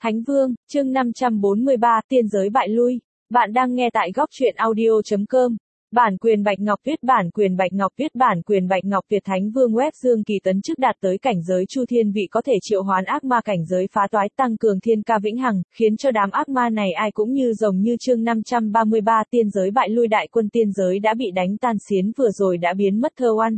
Thánh Vương, chương 543, tiên giới bại lui. Bạn đang nghe tại góc truyện audio.com. Bản quyền Bạch Ngọc viết, bản quyền Bạch Ngọc viết, bản quyền Bạch Ngọc Việt. Thánh Vương web Dương Kỳ tấn chức đạt tới cảnh giới Chu Thiên vị, có thể triệu hoán ác ma, cảnh giới phá toái, tăng cường thiên ca vĩnh hằng, khiến cho đám ác ma này ai cũng như rồng. Như chương 533, tiên giới bại lui. Đại quân tiên giới đã bị đánh tan, xiến vừa rồi đã biến mất. Thơ oăn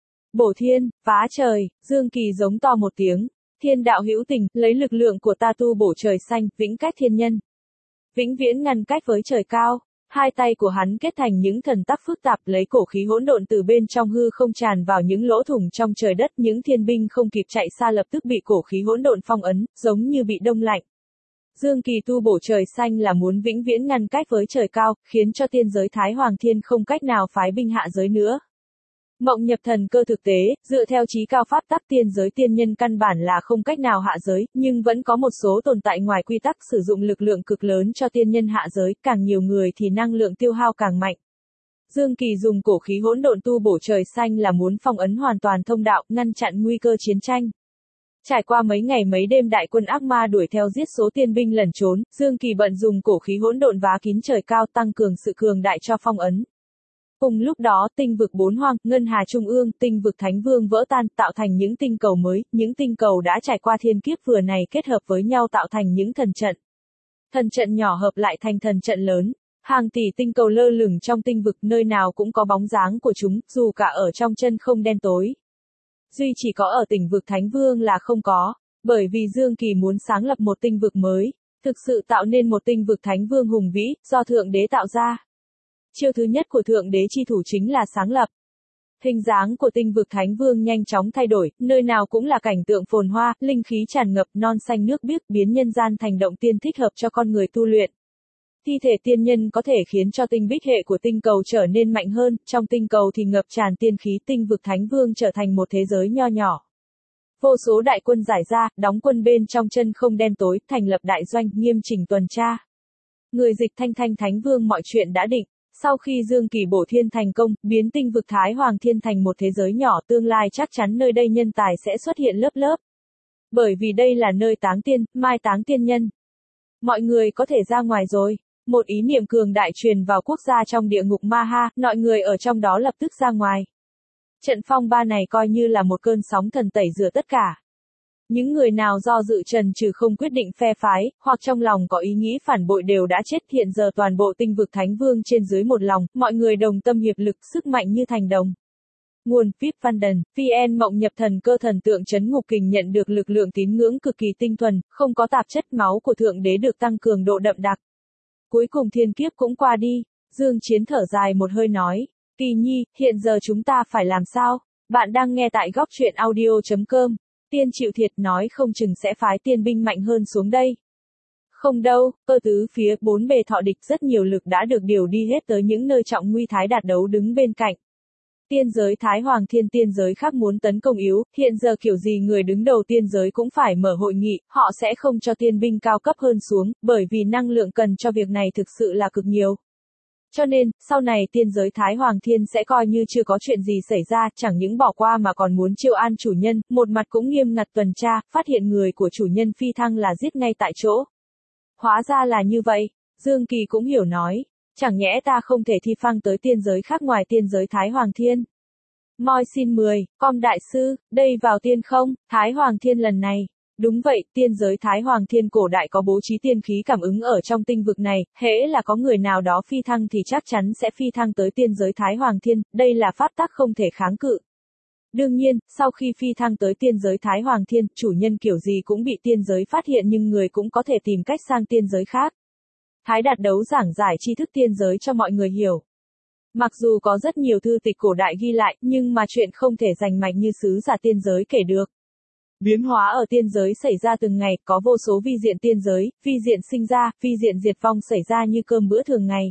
bổ thiên, phá trời. Dương Kỳ giống to một tiếng. Thiên đạo hữu tình, lấy lực lượng của ta tu bổ trời xanh, vĩnh cách thiên nhân. Vĩnh viễn ngăn cách với trời cao. Hai tay của hắn kết thành những thần tắc phức tạp, lấy cổ khí hỗn độn từ bên trong hư không tràn vào những lỗ thủng trong trời đất. Những thiên binh không kịp chạy xa lập tức bị cổ khí hỗn độn phong ấn, giống như bị đông lạnh. Dương Kỳ tu bổ trời xanh là muốn vĩnh viễn ngăn cách với trời cao, khiến cho tiên giới Thái Hoàng Thiên không cách nào phái binh hạ giới nữa. Mộng nhập thần cơ. Thực tế, dựa theo chí cao pháp tắc, tiên giới tiên nhân căn bản là không cách nào hạ giới, nhưng vẫn có một số tồn tại ngoài quy tắc sử dụng lực lượng cực lớn cho tiên nhân hạ giới, càng nhiều người thì năng lượng tiêu hao càng mạnh. Dương Kỳ dùng cổ khí hỗn độn tu bổ trời xanh là muốn phong ấn hoàn toàn thông đạo, ngăn chặn nguy cơ chiến tranh. Trải qua mấy ngày mấy đêm đại quân ác ma đuổi theo giết số tiên binh lẩn trốn, Dương Kỳ bận dùng cổ khí hỗn độn vá kín trời cao, tăng cường sự cường đại cho phong ấn. Cùng lúc đó, tinh vực bốn hoang, ngân hà trung ương, tinh vực Thánh Vương vỡ tan, tạo thành những tinh cầu mới. Những tinh cầu đã trải qua thiên kiếp vừa này kết hợp với nhau tạo thành những thần trận. Thần trận nhỏ hợp lại thành thần trận lớn. Hàng tỷ tinh cầu lơ lửng trong tinh vực, nơi nào cũng có bóng dáng của chúng, dù cả ở trong chân không đen tối. Duy chỉ có ở tinh vực Thánh Vương là không có, bởi vì Dương Kỳ muốn sáng lập một tinh vực mới, thực sự tạo nên một tinh vực Thánh Vương hùng vĩ, do Thượng Đế tạo ra. Chiêu thứ nhất của Thượng Đế chi thủ chính là sáng lập. Hình dáng của tinh vực Thánh Vương nhanh chóng thay đổi, nơi nào cũng là cảnh tượng phồn hoa, linh khí tràn ngập, non xanh nước biếc, biến nhân gian thành động tiên, thích hợp cho con người tu luyện. Thi thể tiên nhân có thể khiến cho tinh bích hệ của tinh cầu trở nên mạnh hơn, trong tinh cầu thì ngập tràn tiên khí. Tinh vực Thánh Vương trở thành một thế giới nho nhỏ. Vô số đại quân giải ra, đóng quân bên trong chân không đen tối, thành lập đại doanh, nghiêm chỉnh tuần tra. Người dịch thanh Thánh Vương mọi chuyện đã định. Sau khi Dương Kỳ bổ thiên thành công, biến tinh vực Thái Hoàng Thiên thành một thế giới nhỏ, tương lai chắc chắn nơi đây nhân tài sẽ xuất hiện lớp lớp. Bởi vì đây là nơi táng tiên, mai táng tiên nhân. Mọi người có thể ra ngoài rồi. Một ý niệm cường đại truyền vào quốc gia trong địa ngục Ma Ha, mọi người ở trong đó lập tức ra ngoài. Trận phong ba này coi như là một cơn sóng thần tẩy rửa tất cả. Những người nào do dự trần trừ không quyết định phe phái, hoặc trong lòng có ý nghĩ phản bội đều đã chết. Hiện giờ toàn bộ tinh vực Thánh Vương trên dưới một lòng, mọi người đồng tâm hiệp lực, sức mạnh như thành đồng. Nguồn Vip Vanden, VN Mộng nhập thần cơ. Thần tượng trấn ngục kình nhận được lực lượng tín ngưỡng cực kỳ tinh thuần, không có tạp chất. Máu của Thượng Đế được tăng cường độ đậm đặc. Cuối cùng thiên kiếp cũng qua đi. Dương Chiến thở dài một hơi nói, Kỳ Nhi, hiện giờ chúng ta phải làm sao? Bạn đang nghe tại góc truyện audio.com. Tiên chịu thiệt, nói không chừng sẽ phái tiên binh mạnh hơn xuống đây. Không đâu, cơ tứ phía, bốn bề thọ địch, rất nhiều lực đã được điều đi hết tới những nơi trọng nguy. Thái Đạt đấu đứng bên cạnh. Tiên giới Thái Hoàng Thiên, tiên giới khác muốn tấn công yếu, hiện giờ kiểu gì người đứng đầu tiên giới cũng phải mở hội nghị, họ sẽ không cho tiên binh cao cấp hơn xuống, bởi vì năng lượng cần cho việc này thực sự là cực nhiều. Cho nên, sau này tiên giới Thái Hoàng Thiên sẽ coi như chưa có chuyện gì xảy ra, chẳng những bỏ qua mà còn muốn chiêu an chủ nhân, một mặt cũng nghiêm ngặt tuần tra, phát hiện người của chủ nhân phi thăng là giết ngay tại chỗ. Hóa ra là như vậy, Dương Kỳ cũng hiểu nói, chẳng nhẽ ta không thể thi phăng tới tiên giới khác ngoài tiên giới Thái Hoàng Thiên. Moi xin 10, com đại sư, đây vào tiên không, Thái Hoàng Thiên lần này. Đúng vậy, tiên giới Thái Hoàng Thiên cổ đại có bố trí tiên khí cảm ứng ở trong tinh vực này, hễ là có người nào đó phi thăng thì chắc chắn sẽ phi thăng tới tiên giới Thái Hoàng Thiên, đây là pháp tắc không thể kháng cự. Đương nhiên, sau khi phi thăng tới tiên giới Thái Hoàng Thiên, chủ nhân kiểu gì cũng bị tiên giới phát hiện, nhưng người cũng có thể tìm cách sang tiên giới khác. Thái Đạt đấu giảng giải tri thức tiên giới cho mọi người hiểu. Mặc dù có rất nhiều thư tịch cổ đại ghi lại, nhưng mà chuyện không thể rành mạch như sứ giả tiên giới kể được. Biến hóa ở tiên giới xảy ra từng ngày, có vô số vi diện tiên giới, vi diện sinh ra, vi diện diệt vong xảy ra như cơm bữa thường ngày.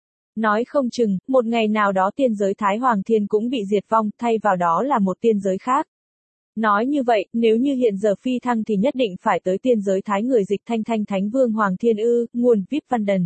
Nói không chừng, một ngày nào đó tiên giới Thái Hoàng Thiên cũng bị diệt vong, thay vào đó là một tiên giới khác. Nói như vậy, nếu như hiện giờ phi thăng thì nhất định phải tới tiên giới Thái. Người dịch thanh Thánh Vương Hoàng Thiên ư, nguồn Vip Vanden.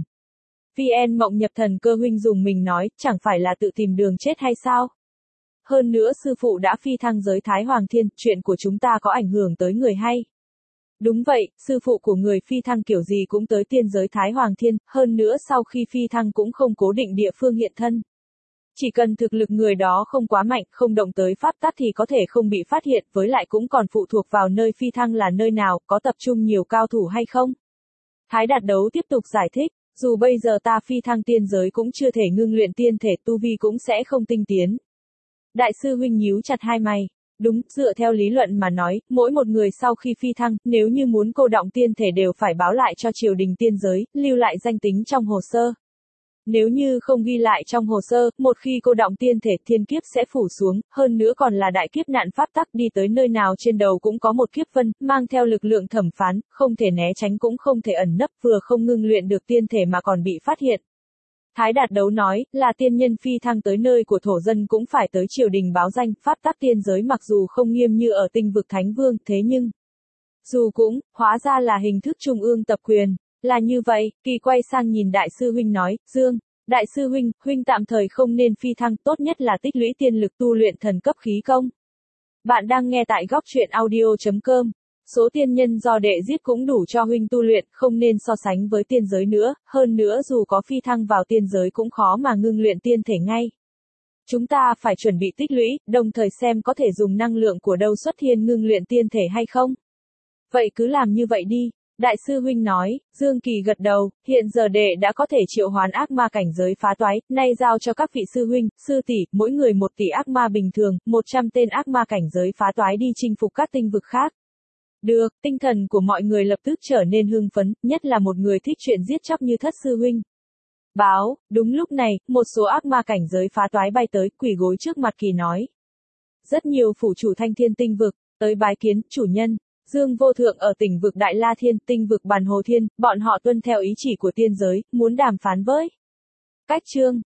VN Mộng nhập thần cơ. Huynh dùng mình nói, chẳng phải là tự tìm đường chết hay sao? Hơn nữa sư phụ đã phi thăng giới Thái Hoàng Thiên, chuyện của chúng ta có ảnh hưởng tới người hay? Đúng vậy, sư phụ của người phi thăng kiểu gì cũng tới tiên giới Thái Hoàng Thiên, hơn nữa sau khi phi thăng cũng không cố định địa phương hiện thân. Chỉ cần thực lực người đó không quá mạnh, không động tới pháp tắc thì có thể không bị phát hiện, với lại cũng còn phụ thuộc vào nơi phi thăng là nơi nào, có tập trung nhiều cao thủ hay không. Thái Đạt Đấu tiếp tục giải thích, dù bây giờ ta phi thăng tiên giới cũng chưa thể ngưng luyện tiên thể, tu vi cũng sẽ không tinh tiến. Đại sư huynh nhíu chặt hai mày. Đúng, dựa theo lý luận mà nói, mỗi một người sau khi phi thăng, nếu như muốn cô đọng tiên thể đều phải báo lại cho triều đình tiên giới, lưu lại danh tính trong hồ sơ. Nếu như không ghi lại trong hồ sơ, một khi cô đọng tiên thể thiên kiếp sẽ phủ xuống, hơn nữa còn là đại kiếp nạn pháp tắc, đi tới nơi nào trên đầu cũng có một kiếp vân, mang theo lực lượng thẩm phán, không thể né tránh cũng không thể ẩn nấp, vừa không ngưng luyện được tiên thể mà còn bị phát hiện. Thái Đạt Đấu nói, là tiên nhân phi thăng tới nơi của thổ dân cũng phải tới triều đình báo danh, pháp tắc tiên giới mặc dù không nghiêm như ở tinh vực Thánh Vương, thế nhưng, dù cũng, hóa ra là hình thức trung ương tập quyền. Là như vậy, Kỳ quay sang nhìn đại sư huynh nói, Dương, đại sư huynh, huynh tạm thời không nên phi thăng, tốt nhất là tích lũy tiên lực tu luyện thần cấp khí công. Bạn đang nghe tại góc truyện audio.com. Số tiên nhân do đệ giết cũng đủ cho huynh tu luyện, không nên so sánh với tiên giới nữa, hơn nữa dù có phi thăng vào tiên giới cũng khó mà ngưng luyện tiên thể ngay. Chúng ta phải chuẩn bị tích lũy, đồng thời xem có thể dùng năng lượng của đâu xuất thiên ngưng luyện tiên thể hay không. Vậy cứ làm như vậy đi. Đại sư huynh nói, Dương Kỳ gật đầu, hiện giờ đệ đã có thể triệu hoán ác ma cảnh giới phá toái, nay giao cho các vị sư huynh, sư tỷ, mỗi người 1 tỷ ác ma bình thường, 100 tên ác ma cảnh giới phá toái đi chinh phục các tinh vực khác. Được, tinh thần của mọi người lập tức trở nên hưng phấn, nhất là một người thích chuyện giết chóc như Thất sư huynh. Báo, đúng lúc này, một số ác ma cảnh giới phá toái bay tới, quỳ gối trước mặt Kỳ nói. Rất nhiều phủ chủ Thanh Thiên tinh vực, tới bái kiến, chủ nhân. Dương Vô Thượng ở tỉnh vực Đại La Thiên, tinh vực Bàn Hồ Thiên, bọn họ tuân theo ý chỉ của tiên giới, muốn đàm phán với. Cách chương